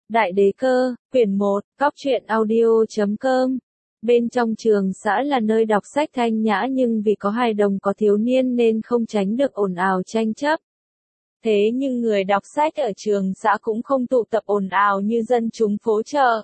Đại đế cơ, quyển 1, Cóc truyện audio.com. Bên trong trường xã là nơi đọc sách thanh nhã nhưng vì có hài đồng có thiếu niên nên không tránh được ồn ào tranh chấp. Thế nhưng người đọc sách ở trường xã cũng không tụ tập ồn ào như dân chúng phố chợ.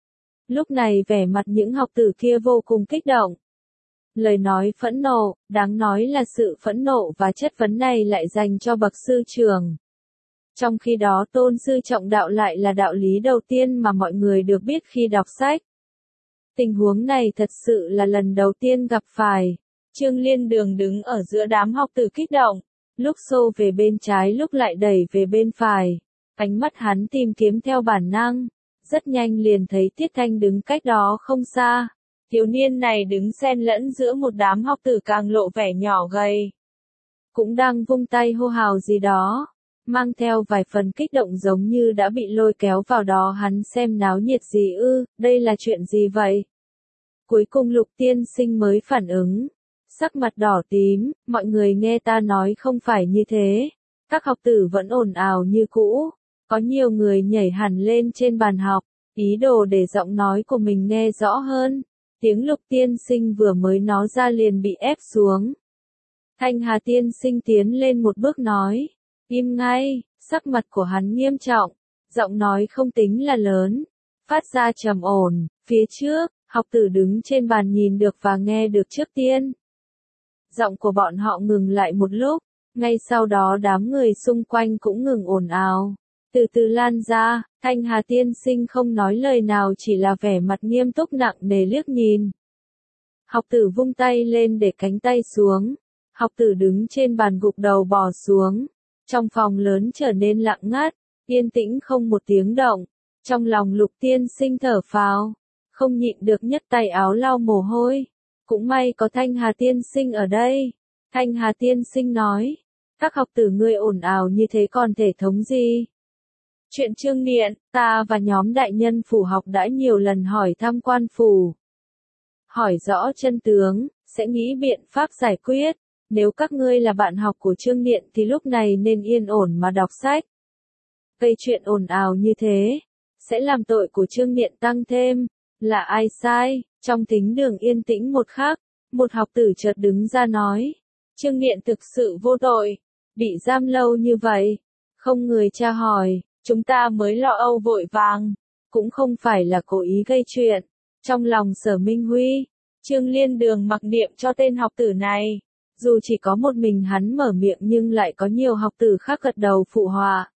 Lúc này vẻ mặt những học tử kia vô cùng kích động. Lời nói phẫn nộ, đáng nói là sự phẫn nộ và chất vấn này lại dành cho bậc sư trưởng. Trong khi đó tôn sư trọng đạo lại là đạo lý đầu tiên mà mọi người được biết khi đọc sách. Tình huống này thật sự là lần đầu tiên gặp phải. Trương Liên Đường đứng ở giữa đám học tử kích động, lúc xô về bên trái lúc lại đẩy về bên phải. Ánh mắt hắn tìm kiếm theo bản năng, rất nhanh liền thấy Tiết Thanh đứng cách đó không xa. Thiếu niên này đứng xen lẫn giữa một đám học tử càng lộ vẻ nhỏ gầy. Cũng đang vung tay hô hào gì đó, mang theo vài phần kích động giống như đã bị lôi kéo vào đó hắn xem náo nhiệt gì ư, đây là chuyện gì vậy? Cuối cùng Lục tiên sinh mới phản ứng, sắc mặt đỏ tím, mọi người nghe ta nói không phải như thế. Các học tử vẫn ồn ào như cũ, có nhiều người nhảy hẳn lên trên bàn học, ý đồ để giọng nói của mình nghe rõ hơn. Tiếng Lục tiên sinh vừa mới nói ra liền bị ép xuống. Thanh Hà tiên sinh tiến lên một bước nói, im ngay, sắc mặt của hắn nghiêm trọng, giọng nói không tính là lớn, phát ra trầm ổn, phía trước, học tử đứng trên bàn nhìn được và nghe được trước tiên. Giọng của bọn họ ngừng lại một lúc, ngay sau đó đám người xung quanh cũng ngừng ồn ào, từ từ lan ra. Thanh Hà tiên sinh không nói lời nào chỉ là vẻ mặt nghiêm túc nặng nề liếc nhìn. Học tử vung tay lên để cánh tay xuống, học tử đứng trên bàn gục đầu bò xuống. Trong phòng lớn trở nên lặng ngắt, yên tĩnh không một tiếng động. Trong lòng Lục tiên sinh thở phào, không nhịn được nhấc tay áo lau mồ hôi. Cũng may có Thanh Hà tiên sinh ở đây. Thanh Hà tiên sinh nói, các học tử ngươi ồn ào như thế còn thể thống gì? Chuyện Trương Niệm, ta và nhóm đại nhân phủ học đã nhiều lần hỏi thăm quan phủ. Hỏi rõ chân tướng, sẽ nghĩ biện pháp giải quyết. Nếu các ngươi là bạn học của Trương Niệm thì lúc này nên yên ổn mà đọc sách. Gây chuyện ồn ào như thế, sẽ làm tội của Trương Niệm tăng thêm. Là ai sai? Trong thính đường yên tĩnh một khắc, một học tử chợt đứng ra nói. Trương Niệm thực sự vô tội, bị giam lâu như vậy, không người tra hỏi, chúng ta mới lo âu vội vàng, cũng không phải là cố ý gây chuyện. Trong lòng Sở Minh Huy, Trương Liên Đường mặc niệm cho tên học tử này. Dù chỉ có một mình hắn mở miệng nhưng lại có nhiều học tử khác gật đầu phụ họa.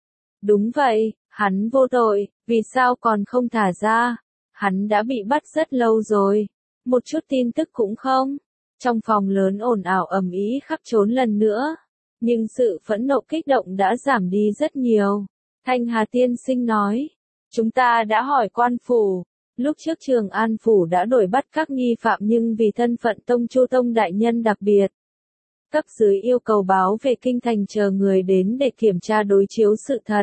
Đúng vậy, hắn vô tội, vì sao còn không thả ra? Hắn đã bị bắt rất lâu rồi, một chút tin tức cũng không. Trong phòng lớn ồn ào ầm ĩ khắp trốn lần nữa, nhưng sự phẫn nộ kích động đã giảm đi rất nhiều. Thanh Hà tiên sinh nói, chúng ta đã hỏi quan phủ. Lúc trước Trường An Phủ đã đuổi bắt các nghi phạm nhưng vì thân phận Tông Chu Tông đại nhân đặc biệt. Cấp dưới yêu cầu báo về kinh thành chờ người đến để kiểm tra đối chiếu sự thật.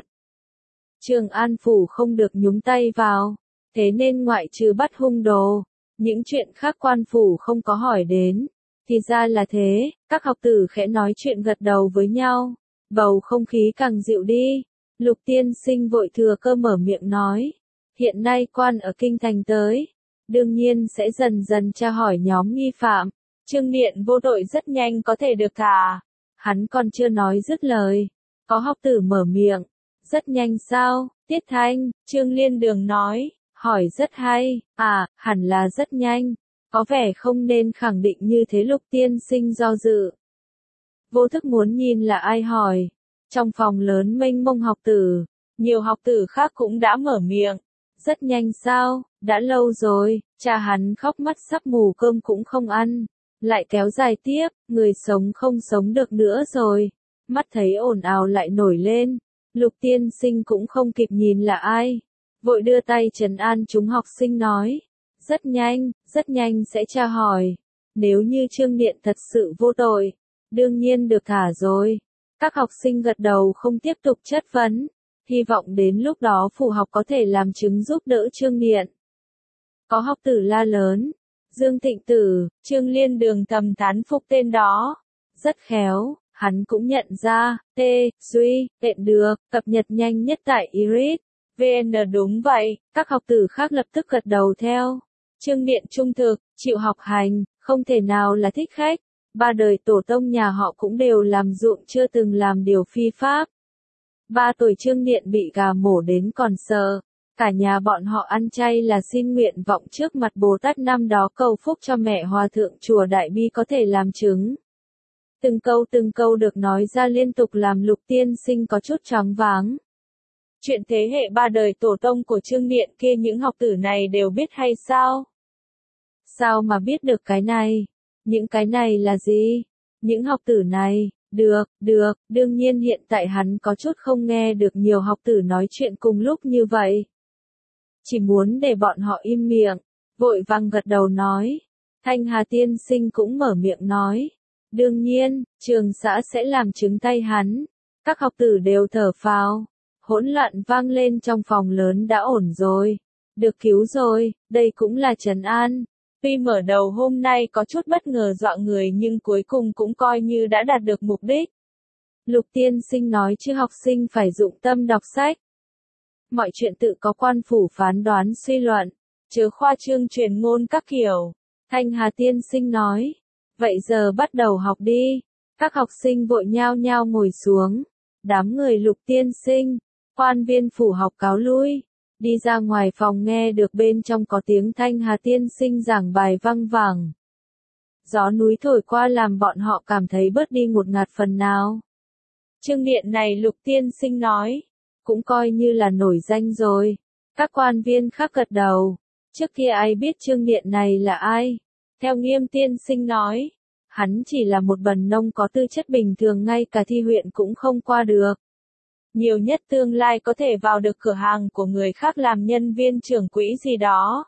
Trường An Phủ không được nhúng tay vào, thế nên ngoại trừ bắt hung đồ, những chuyện khác quan phủ không có hỏi đến. Thì ra là thế, các học tử khẽ nói chuyện gật đầu với nhau, bầu không khí càng dịu đi. Lục tiên sinh vội thừa cơ mở miệng nói. Hiện nay quan ở kinh thành tới, đương nhiên sẽ dần dần tra hỏi nhóm nghi phạm. Trương Niệm vô tội rất nhanh có thể được thả. Hắn còn chưa nói dứt lời, có học tử mở miệng. Rất nhanh sao? Tiết Thanh, Trương Liên Đường nói, hỏi rất hay. À, hẳn là rất nhanh. Có vẻ không nên khẳng định như thế. Lục tiên sinh do dự. Vô thức muốn nhìn là ai hỏi. Trong phòng lớn mênh mông học tử, nhiều học tử khác cũng đã mở miệng. Rất nhanh sao, đã lâu rồi, cha hắn khóc mắt sắp mù cơm cũng không ăn, lại kéo dài tiếp, người sống không sống được nữa rồi. Mắt thấy ồn ào lại nổi lên, Lục tiên sinh cũng không kịp nhìn là ai, vội đưa tay trấn an chúng học sinh nói, rất nhanh sẽ tra hỏi, nếu như Trương Niệm thật sự vô tội, đương nhiên được thả rồi. Các học sinh gật đầu không tiếp tục chất vấn. Hy vọng đến lúc đó phủ học có thể làm chứng giúp đỡ Trương Niệm. Có học tử la lớn. Dương Thịnh Tử, Trương Liên Đường thầm thán phục tên đó. Rất khéo, hắn cũng nhận ra, Duy, tiện được, cập nhật nhanh nhất tại Iris. VN đúng vậy, các học tử khác lập tức gật đầu theo. Trương Điện trung thực, chịu học hành, không thể nào là thích khách. Ba đời tổ tông nhà họ cũng đều làm ruộng chưa từng làm điều phi pháp. 3 tuổi Trương Điện bị gà mổ đến còn sợ. Cả nhà bọn họ ăn chay là xin nguyện vọng trước mặt Bồ Tát năm đó cầu phúc cho mẹ Hòa thượng chùa Đại Bi có thể làm chứng. Từng câu được nói ra liên tục làm Lục Tiên Sinh có chút choáng váng. Chuyện thế hệ 3 đời tổ tông của Trương Điện kia những học tử này đều biết hay sao? Sao mà biết được cái này? Những cái này là gì? Những học tử này, được, đương nhiên hiện tại hắn có chút không nghe được nhiều học tử nói chuyện cùng lúc như vậy. Chỉ muốn để bọn họ im miệng, vội vàng gật đầu nói. Thanh Hà Tiên Sinh cũng mở miệng nói. Đương nhiên, trường xã sẽ làm chứng tay hắn. Các học tử đều thở phào. Hỗn loạn vang lên trong phòng lớn đã ổn rồi. Được cứu rồi, đây cũng là trấn an. Tuy mở đầu hôm nay có chút bất ngờ dọa người nhưng cuối cùng cũng coi như đã đạt được mục đích. Lục Tiên Sinh nói chứ học sinh phải dụng tâm đọc sách. Mọi chuyện tự có quan phủ phán đoán suy luận, chớ khoa trương truyền ngôn các kiểu. Thanh Hà Tiên Sinh nói, vậy giờ bắt đầu học đi. Các học sinh vội nhao nhao ngồi xuống. Đám người Lục Tiên Sinh, quan viên phủ học cáo lui. Đi ra ngoài phòng nghe được bên trong có tiếng Thanh Hà Tiên Sinh giảng bài văng vẳng. Gió núi thổi qua làm bọn họ cảm thấy bớt đi ngột ngạt phần nào. Trương Điện này Lục Tiên Sinh nói, cũng coi như là nổi danh rồi. Các quan viên khác gật đầu. Trước kia ai biết Trương Điện này là ai? Theo Nghiêm Tiên Sinh nói, hắn chỉ là một bần nông có tư chất bình thường ngay cả thi huyện cũng không qua được. Nhiều nhất tương lai có thể vào được cửa hàng của người khác làm nhân viên trưởng quỹ gì đó.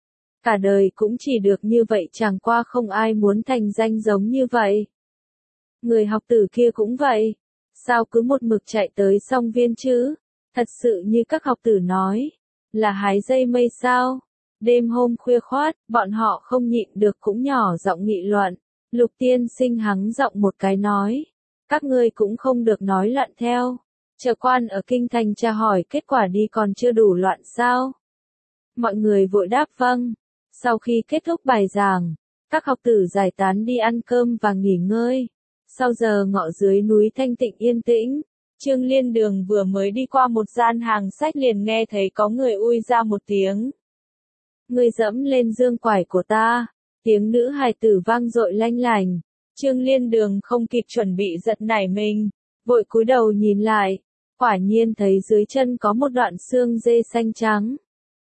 Cả đời cũng chỉ được như vậy chẳng qua không ai muốn thành danh giống như vậy. Người học tử kia cũng vậy. Sao cứ một mực chạy tới song viên chứ? Thật sự như các học tử nói. Là hái dây mây sao? Đêm hôm khuya khoát, bọn họ không nhịn được cũng nhỏ giọng nghị luận. Lục Tiên Sinh hắng giọng một cái nói. Các ngươi cũng không được nói loạn theo. Chờ quan ở kinh thành tra hỏi kết quả đi còn chưa đủ loạn sao? Mọi người vội đáp vâng. Sau khi kết thúc bài giảng, các học tử giải tán đi ăn cơm và nghỉ ngơi. Sau giờ ngọ dưới núi thanh tịnh yên tĩnh, Trương Liên Đường vừa mới đi qua một gian hàng sách liền nghe thấy có người ui ra một tiếng. Người dẫm lên dương quải của ta. Tiếng nữ hài tử vang dội lanh lành. Trương Liên Đường không kịp chuẩn bị giật nảy mình, vội cúi đầu nhìn lại. Quả nhiên thấy dưới chân có một đoạn xương dê xanh trắng.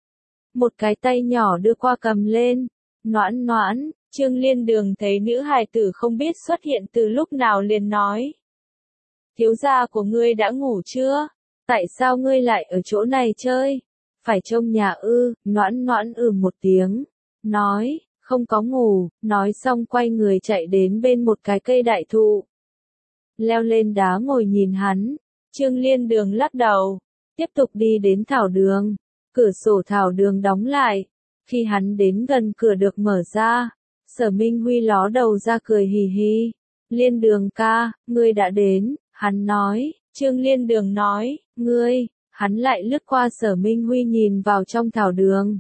Một cái tay nhỏ đưa qua cầm lên. Noãn noãn, Trương Liên Đường thấy nữ hài tử không biết xuất hiện từ lúc nào liền nói. Thiếu gia của ngươi đã ngủ chưa? Tại sao ngươi lại ở chỗ này chơi? Phải trông nhà ư? Noãn noãn một tiếng. Nói, không có ngủ, nói xong quay người chạy đến bên một cái cây đại thụ. Leo lên đá ngồi nhìn hắn. Trương Liên Đường lắc đầu, tiếp tục đi đến thảo đường. Cửa sổ thảo đường đóng lại. Khi hắn đến gần cửa được mở ra, Sở Minh Huy ló đầu ra cười hì hì. Liên Đường ca, ngươi đã đến, hắn nói. Trương Liên Đường nói, ngươi, hắn lại lướt qua Sở Minh Huy nhìn vào trong thảo đường.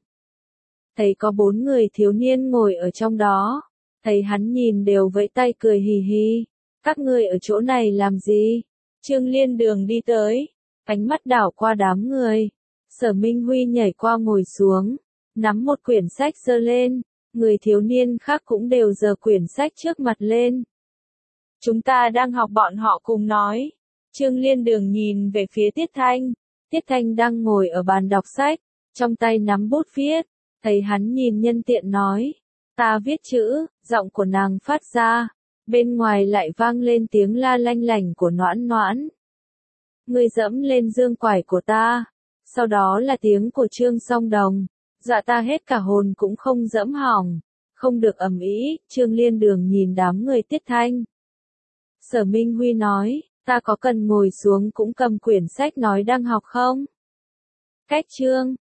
Thấy có 4 người thiếu niên ngồi ở trong đó. Thấy hắn nhìn đều vẫy tay cười hì hì. Các ngươi ở chỗ này làm gì? Trương Liên Đường đi tới, ánh mắt đảo qua đám người. Sở Minh Huy nhảy qua ngồi xuống, nắm một quyển sách giơ lên. Người thiếu niên khác cũng đều giơ quyển sách trước mặt lên. Chúng ta đang học bọn họ cùng nói. Trương Liên Đường nhìn về phía Tiết Thanh. Tiết Thanh đang ngồi ở bàn đọc sách, trong tay nắm bút viết. Thấy hắn nhìn nhân tiện nói. Ta viết chữ, giọng của nàng phát ra. Bên ngoài lại vang lên tiếng la lanh lảnh của Noãn Noãn. Ngươi dẫm lên dương quải của ta. Sau đó là tiếng của Trương Song Đồng. Dọa ta hết cả hồn cũng không dẫm hỏng. Không được ầm ĩ. Trương Liên Đường nhìn đám người Tiết Thanh. Sở Minh Huy nói, ta có cần ngồi xuống cũng cầm quyển sách nói đang học không? Cách chương